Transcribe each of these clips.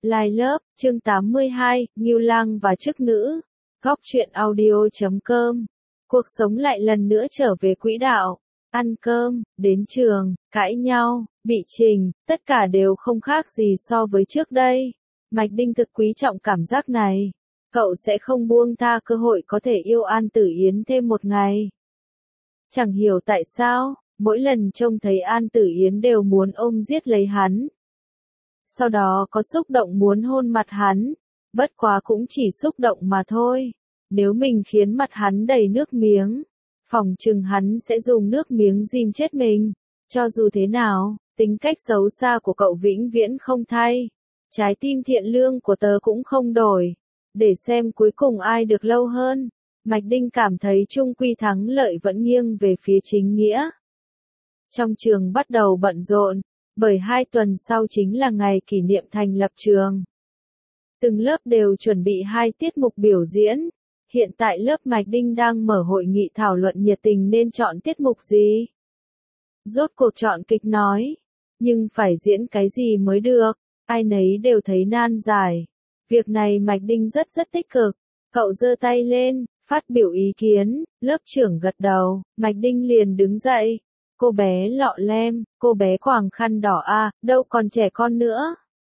Lai lớp, chương 82, Ngưu Lang và chức nữ. Góc truyện audio.com. Cuộc sống lại lần nữa trở về quỹ đạo. Ăn cơm, đến trường, cãi nhau, bị trình, tất cả đều không khác gì so với trước đây. Mạch Đinh thực quý trọng cảm giác này. Cậu sẽ không buông tha cơ hội có thể yêu An Tử Yến thêm một ngày. Chẳng hiểu tại sao, mỗi lần trông thấy An Tử Yến đều muốn ôm giết lấy hắn. Sau đó có xúc động muốn hôn mặt hắn, bất quá cũng chỉ xúc động mà thôi. Nếu mình khiến mặt hắn đầy nước miếng, phỏng chừng hắn sẽ dùng nước miếng rim chết mình. Cho dù thế nào, tính cách xấu xa của cậu vĩnh viễn không thay. Trái tim thiện lương của tớ cũng không đổi. Để xem cuối cùng ai được lâu hơn. Mạch Đinh cảm thấy chung quy thắng lợi vẫn nghiêng về phía chính nghĩa. Trong trường bắt đầu bận rộn, bởi 2 tuần sau chính là ngày kỷ niệm thành lập trường. Từng lớp đều chuẩn bị 2 tiết mục biểu diễn. Hiện tại lớp Mạch Đinh đang mở hội nghị thảo luận nhiệt tình nên chọn tiết mục gì. Rốt cuộc chọn kịch nói, nhưng phải diễn cái gì mới được, ai nấy đều thấy nan giải. Việc này Mạch Đinh rất tích cực, cậu giơ tay lên, phát biểu ý kiến, lớp trưởng gật đầu, Mạch Đinh liền đứng dậy. Cô bé lọ lem, cô bé quàng khăn đỏ à, đâu còn trẻ con nữa.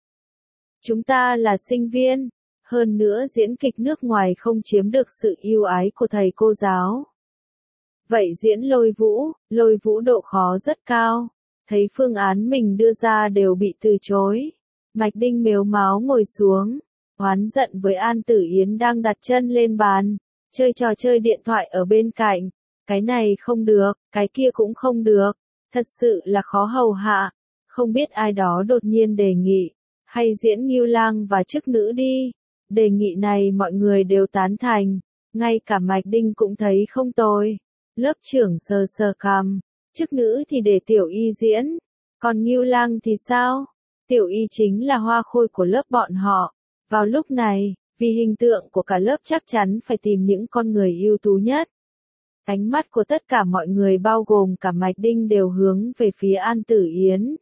Chúng ta là sinh viên, hơn nữa diễn kịch nước ngoài không chiếm được sự yêu ái của thầy cô giáo. Vậy diễn lôi vũ độ khó rất cao, thấy phương án mình đưa ra đều bị từ chối. Mạch Đinh mếu máo ngồi xuống, oán giận với An Tử Yến đang đặt chân lên bàn, chơi trò chơi điện thoại ở bên cạnh. Cái này không được, cái kia cũng không được, thật sự là khó hầu hạ. Không biết ai đó đột nhiên đề nghị, hay diễn Ngưu Lang và chức nữ đi. Đề nghị này mọi người đều tán thành, ngay cả Mạch Đinh cũng thấy không tồi. Lớp trưởng sờ cằm, chức nữ thì để Tiểu Y diễn, còn Ngưu Lang thì sao? Tiểu Y chính là hoa khôi của lớp bọn họ. Vào lúc này, vì hình tượng của cả lớp chắc chắn phải tìm những con người ưu tú nhất. Ánh mắt của tất cả mọi người bao gồm cả Mạch Đinh đều hướng về phía An Tử Yến.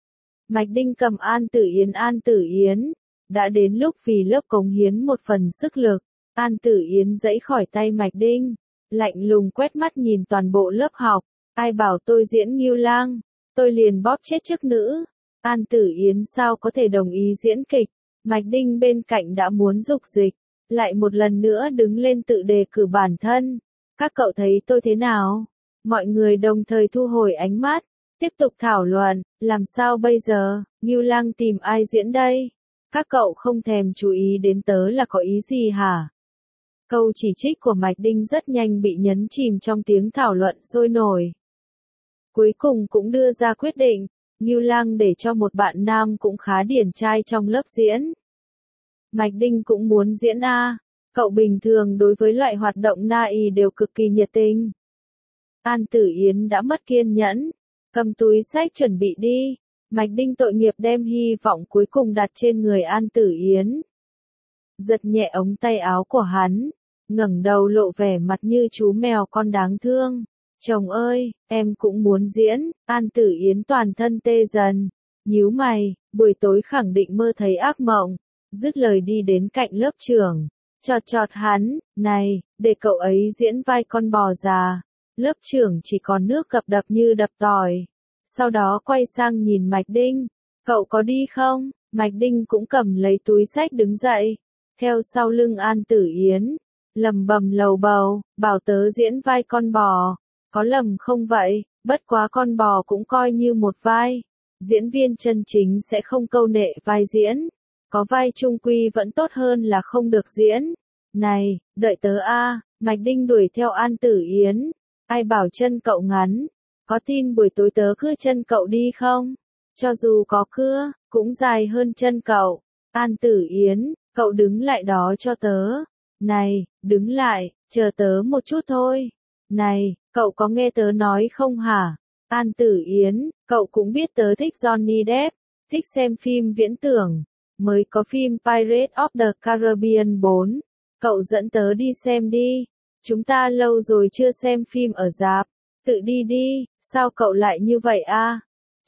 Mạch Đinh cầm An Tử Yến, đã đến lúc vì lớp cống hiến một phần sức lực. An Tử Yến giãy khỏi tay Mạch Đinh, lạnh lùng quét mắt nhìn toàn bộ lớp học, ai bảo tôi diễn Ngưu Lang, tôi liền bóp chết chức nữ. An Tử Yến sao có thể đồng ý diễn kịch, Mạch Đinh bên cạnh đã muốn dục dịch, lại một lần nữa đứng lên tự đề cử bản thân. Các cậu thấy tôi thế nào? Mọi người đồng thời thu hồi ánh mắt, tiếp tục thảo luận, làm sao bây giờ, Ngưu Lang tìm ai diễn đây? Các cậu không thèm chú ý đến tớ là có ý gì hả? Câu chỉ trích của Mạch Đinh rất nhanh bị nhấn chìm trong tiếng thảo luận sôi nổi. Cuối cùng cũng đưa ra quyết định, Ngưu Lang để cho một bạn nam cũng khá điển trai trong lớp diễn. Mạch Đinh cũng muốn diễn a. Cậu bình thường đối với loại hoạt động na y đều cực kỳ nhiệt tình. An Tử Yến đã mất kiên nhẫn, cầm túi xách chuẩn bị đi. Mạch Đinh tội nghiệp đem hy vọng cuối cùng đặt trên người An Tử Yến. Giật nhẹ ống tay áo của hắn, ngẩng đầu lộ vẻ mặt như chú mèo con đáng thương. Chồng ơi, em cũng muốn diễn. An Tử Yến toàn thân tê dần, nhíu mày, buổi tối khẳng định mơ thấy ác mộng. Dứt lời đi đến cạnh lớp trưởng, chọt hắn, này, để cậu ấy diễn vai con bò già. Lớp trưởng chỉ còn nước cập đập như đập tỏi. Sau đó quay sang nhìn Mạch Đinh, cậu có đi không? Mạch Đinh cũng cầm lấy túi xách đứng dậy, theo sau lưng An Tử Yến, lầm bầm lầu bầu, bảo tớ diễn vai con bò. Có lầm không vậy? Bất quá con bò cũng coi như một vai. Diễn viên chân chính sẽ không câu nệ vai diễn. Có vai trung quy vẫn tốt hơn là không được diễn. Này, đợi tớ a. Mạch Đinh đuổi theo An Tử Yến. Ai bảo chân cậu ngắn? Có tin buổi tối tớ cưa chân cậu đi không? Cho dù có cưa, cũng dài hơn chân cậu. An Tử Yến, cậu đứng lại đó cho tớ. Này, đứng lại, chờ tớ một chút thôi. Này, cậu có nghe tớ nói không hả? An Tử Yến, cậu cũng biết tớ thích Johnny Depp, thích xem phim viễn tưởng. Mới có phim Pirates of the Caribbean 4. Cậu dẫn tớ đi xem đi. Chúng ta lâu rồi chưa xem phim ở rạp. Tự đi đi, sao cậu lại như vậy a?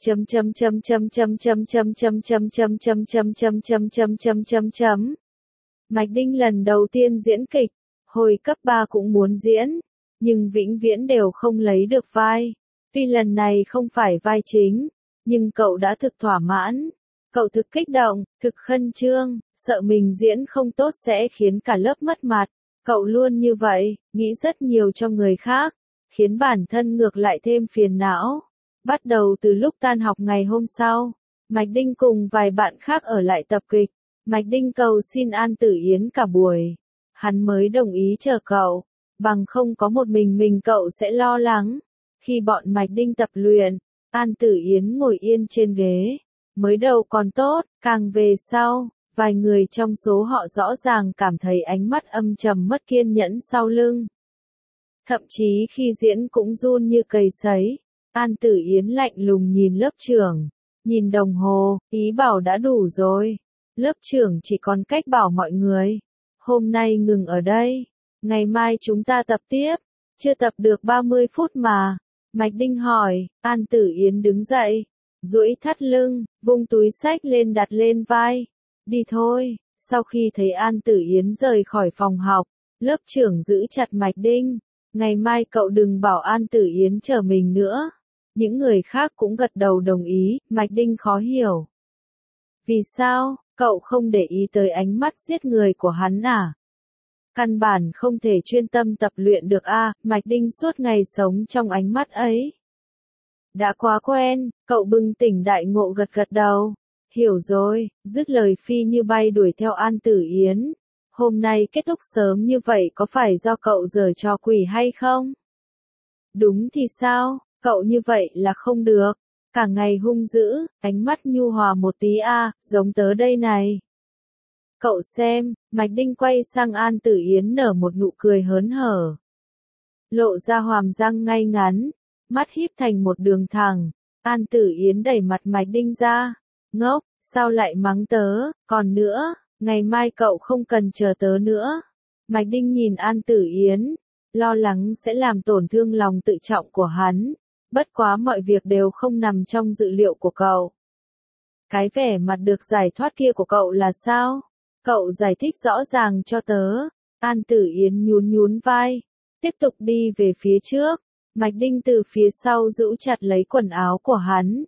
chấm chấm chấm chấm chấm chấm chấm chấm chấm chấm chấm chấm chấm chấm chấm chấm chấm chấm. Mạch Đinh lần đầu tiên diễn kịch, hồi cấp 3 cũng muốn diễn, nhưng vĩnh viễn đều không lấy được vai. Tuy lần này không phải vai chính, nhưng cậu đã thực thỏa mãn. Cậu thực kích động, thực khẩn trương, sợ mình diễn không tốt sẽ khiến cả lớp mất mặt. Cậu luôn như vậy, nghĩ rất nhiều cho người khác, khiến bản thân ngược lại thêm phiền não. Bắt đầu từ lúc tan học ngày hôm sau, Mạch Đinh cùng vài bạn khác ở lại tập kịch. Mạch Đinh cầu xin An Tử Yến cả buổi. Hắn mới đồng ý chờ cậu, bằng không có một mình cậu sẽ lo lắng. Khi bọn Mạch Đinh tập luyện, An Tử Yến ngồi yên trên ghế. Mới đầu còn tốt, càng về sau, vài người trong số họ rõ ràng cảm thấy ánh mắt âm trầm mất kiên nhẫn sau lưng. Thậm chí khi diễn cũng run như cầy sấy. An Tử Yến lạnh lùng nhìn lớp trưởng, nhìn đồng hồ, ý bảo đã đủ rồi. Lớp trưởng chỉ còn cách bảo mọi người, hôm nay ngừng ở đây, ngày mai chúng ta tập tiếp, chưa tập được 30 phút mà. Mạch Đinh hỏi, An Tử Yến đứng dậy, duỗi thắt lưng, vung túi xách lên đặt lên vai. Đi thôi. Sau khi thấy An Tử Yến rời khỏi phòng học, lớp trưởng giữ chặt Mạch Đinh. Ngày mai cậu đừng bảo An Tử Yến chờ mình nữa. Những người khác cũng gật đầu đồng ý, Mạch Đinh khó hiểu. Vì sao, cậu không để ý tới ánh mắt giết người của hắn à? Căn bản không thể chuyên tâm tập luyện được a. Mạch Đinh suốt ngày sống trong ánh mắt ấy. Đã quá quen, cậu bừng tỉnh đại ngộ gật gật đầu. Hiểu rồi, dứt lời phi như bay đuổi theo An Tử Yến. Hôm nay kết thúc sớm như vậy có phải do cậu giở trò quỷ hay không? Đúng thì sao, cậu như vậy là không được. Cả ngày hung dữ, ánh mắt nhu hòa một tí a, giống tớ đây này. Cậu xem, Mạch Đinh quay sang An Tử Yến nở một nụ cười hớn hở. Lộ ra hàm răng ngay ngắn, mắt híp thành một đường thẳng. An Tử Yến đẩy mặt Mạch Đinh ra. Ngốc, sao lại mắng tớ, còn nữa, ngày mai cậu không cần chờ tớ nữa. Mạch Đinh nhìn An Tử Yến, lo lắng sẽ làm tổn thương lòng tự trọng của hắn. Bất quá mọi việc đều không nằm trong dự liệu của cậu. Cái vẻ mặt được giải thoát kia của cậu là sao? Cậu giải thích rõ ràng cho tớ. An Tử Yến nhún vai, tiếp tục đi về phía trước. Mạch Đinh từ phía sau giữ chặt lấy quần áo của hắn.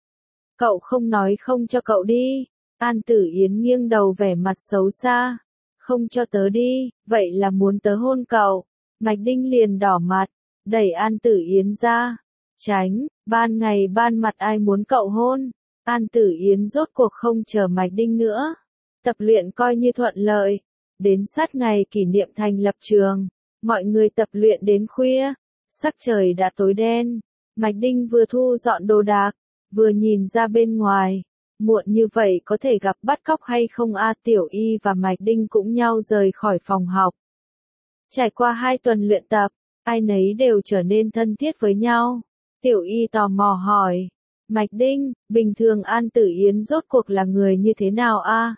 Cậu không nói không cho cậu đi. An Tử Yến nghiêng đầu vẻ mặt xấu xa. Không cho tớ đi, vậy là muốn tớ hôn cậu. Mạch Đinh liền đỏ mặt, đẩy An Tử Yến ra. Tránh, ban ngày ban mặt ai muốn cậu hôn. An Tử Yến rốt cuộc không chờ Mạch Đinh nữa. Tập luyện coi như thuận lợi. Đến sát ngày kỷ niệm thành lập trường, mọi người tập luyện đến khuya. Sắc trời đã tối đen. Mạch Đinh vừa thu dọn đồ đạc, vừa nhìn ra bên ngoài. Muộn như vậy có thể gặp bắt cóc hay không a? Tiểu Y và Mạch Đinh cũng nhau rời khỏi phòng học. Trải qua 2 tuần luyện tập, ai nấy đều trở nên thân thiết với nhau. Tiểu Y tò mò hỏi, Mạch Đinh, bình thường An Tử Yến rốt cuộc là người như thế nào a?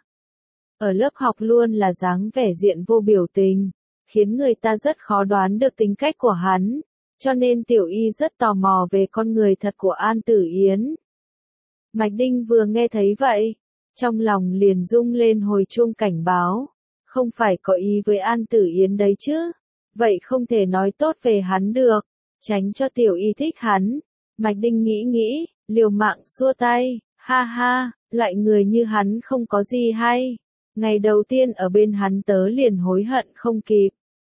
Ở lớp học luôn là dáng vẻ diện vô biểu tình, khiến người ta rất khó đoán được tính cách của hắn, cho nên Tiểu Y rất tò mò về con người thật của An Tử Yến. Mạch Đinh vừa nghe thấy vậy, trong lòng liền rung lên hồi chuông cảnh báo, không phải có ý với An Tử Yến đấy chứ, vậy không thể nói tốt về hắn được, tránh cho Tiểu Y thích hắn. Mạch Đinh nghĩ, liều mạng xua tay, ha ha, loại người như hắn không có gì hay. Ngày đầu tiên ở bên hắn tớ liền hối hận không kịp.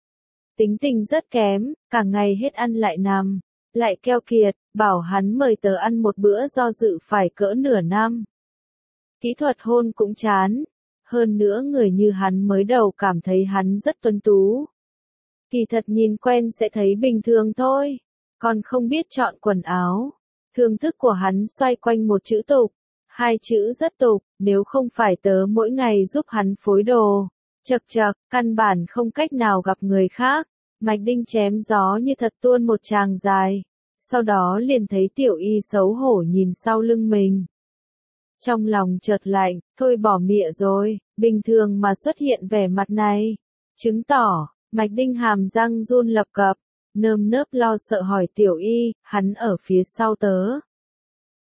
Tính tình rất kém, cả ngày hết ăn lại nằm, lại keo kiệt, bảo hắn mời tớ ăn một bữa do dự phải cỡ nửa năm. Kỹ thuật hôn cũng chán, hơn nữa người như hắn mới đầu cảm thấy hắn rất tuấn tú. Kỳ thật nhìn quen sẽ thấy bình thường thôi, còn không biết chọn quần áo. Thưởng thức của hắn xoay quanh một chữ tục, 2 chữ rất tục, nếu không phải tớ mỗi ngày giúp hắn phối đồ. Chậc, căn bản không cách nào gặp người khác. Mạch Đinh chém gió như thật tuôn một tràng dài, sau đó liền thấy Tiểu Y xấu hổ nhìn sau lưng mình. Trong lòng chợt lạnh, thôi bỏ mịa rồi, bình thường mà xuất hiện vẻ mặt này. Chứng tỏ, Mạch Đinh hàm răng run lập cập, nơm nớp lo sợ hỏi Tiểu Y, hắn ở phía sau tớ.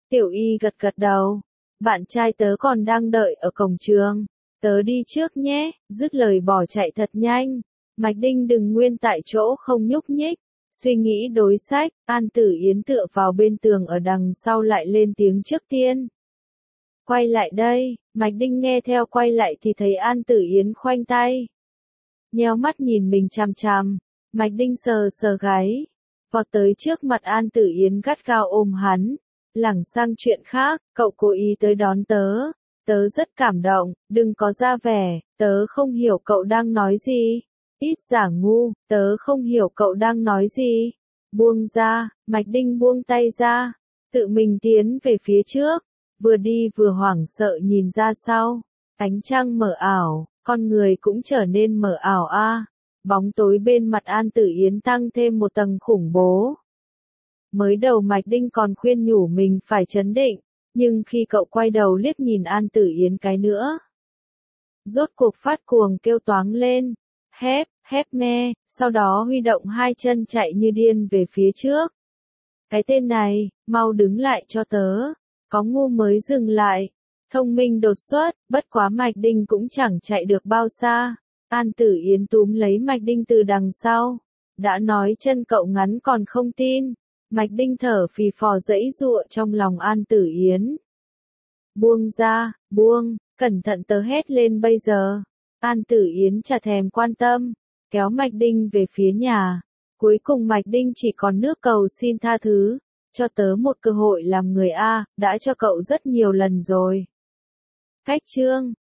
Tiểu Y gật gật đầu. Bạn trai tớ còn đang đợi ở cổng trường. Tớ đi trước nhé, dứt lời bỏ chạy thật nhanh. Mạch Đinh đừng nguyên tại chỗ không nhúc nhích. Suy nghĩ đối sách, An Tử Yến tựa vào bên tường ở đằng sau lại lên tiếng trước tiên. Quay lại đây, Mạch Đinh nghe theo quay lại thì thấy An Tử Yến khoanh tay. Nheo mắt nhìn mình chằm chằm, Mạch Đinh sờ sờ gáy. Vọt tới trước mặt An Tử Yến gắt gao ôm hắn. Lảng sang chuyện khác, cậu cố ý tới đón tớ. Tớ rất cảm động, đừng có ra vẻ, tớ không hiểu cậu đang nói gì. Ít giả ngu, tớ không hiểu cậu đang nói gì. Buông ra, Mạch Đinh buông tay ra, tự mình tiến về phía trước, vừa đi vừa hoảng sợ nhìn ra sau. Ánh trăng mờ ảo, con người cũng trở nên mờ ảo a. Bóng tối bên mặt An Tử Yến tăng thêm một tầng khủng bố. Mới đầu Mạch Đinh còn khuyên nhủ mình phải trấn định, nhưng khi cậu quay đầu liếc nhìn An Tử Yến cái nữa, rốt cuộc phát cuồng kêu toáng lên. Hép me, sau đó huy động hai chân chạy như điên về phía trước. Cái tên này, mau đứng lại cho tớ. Có ngu mới dừng lại. Thông minh đột xuất, bất quá Mạch Đinh cũng chẳng chạy được bao xa. An Tử Yến túm lấy Mạch Đinh từ đằng sau. Đã nói chân cậu ngắn còn không tin. Mạch Đinh thở phì phò giãy giụa trong lòng An Tử Yến. Buông ra, buông, cẩn thận tớ hét lên bây giờ. An Tử Yến chả thèm quan tâm, kéo Mạch Đinh về phía nhà. Cuối cùng Mạch Đinh chỉ còn nước cầu xin tha thứ. Cho tớ một cơ hội làm người A, đã cho cậu rất nhiều lần rồi. Cách chương